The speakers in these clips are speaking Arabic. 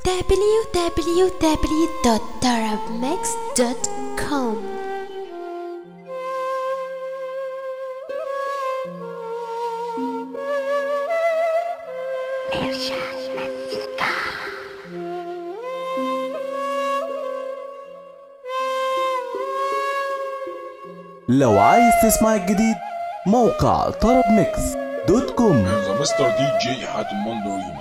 www.tarabmix.com. لو عايز تسمع الجديد موقع طرب ميكس دوت كوم. ذا مستر دي جي حاتم مندورين.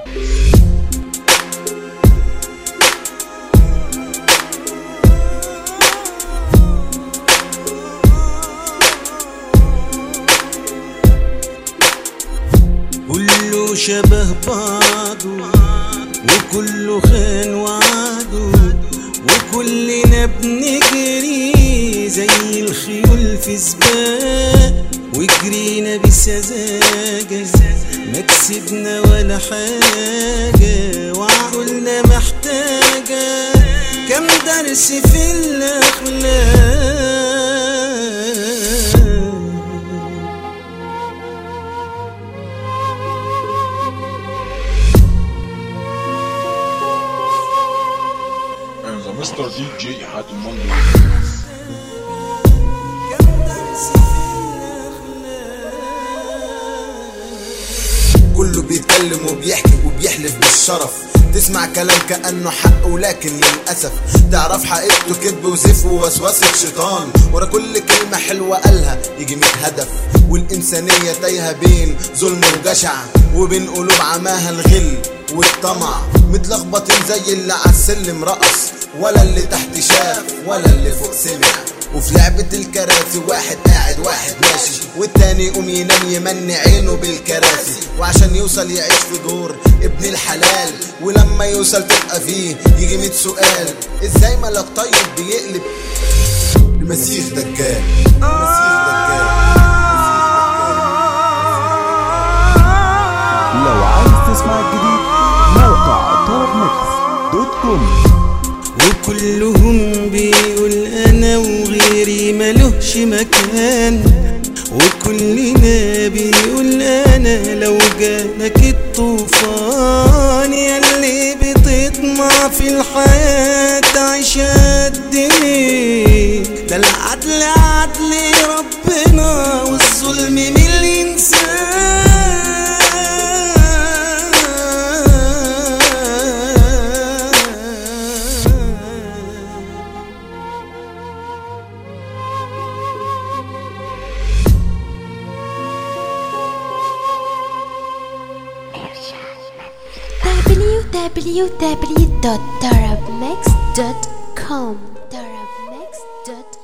كله شبه بعضه وكله خان وعده وكلنا بنجري زي الخيول في سباق وجرينا بسذاجة ما كسبنا ولا حاجة وعقولنا محتاجة كم درس في الأخلاق. مستر دي جي حاتم مندورين. كله بيتكلم وبيحكي وبيحلف بالشرف، تسمع كلام كأنه حق ولكن للأسف تعرف حقيقته كذب وزيف ووسوسة شيطان. ورا كل كلمة حلوة قالها يجي 100 هدف، والإنسانية تايهة بين ظلم وجشع وبين قلوب عماها الغل والطمع. متلخبطين زي اللي عالسلم رقص ولا اللي تحت شاف ولا اللي فوق سمع. وفي لعبة الكراسي واحد قاعد واحد ماشي والتاني يقوم ينام يمني عينه بالكراسي، وعشان يوصل يعيش في دور ابن الحلال ولما يوصل تبقى فيه يجي 100 سؤال. ازاي ملك طيب بيقلب المسيح دجال؟ لو عايز تسمع الجديد موقع طرب ميكس دوت كوم. وكلهم بيقول انا وغيري ملوش مكان، وكلنا بيقول انا لو جالك الطوفان. ياللي بتطمع في الحياة تعيش قديك، ده العدل عدل ربنا والظلم من الانسان. www.tarabmix.com.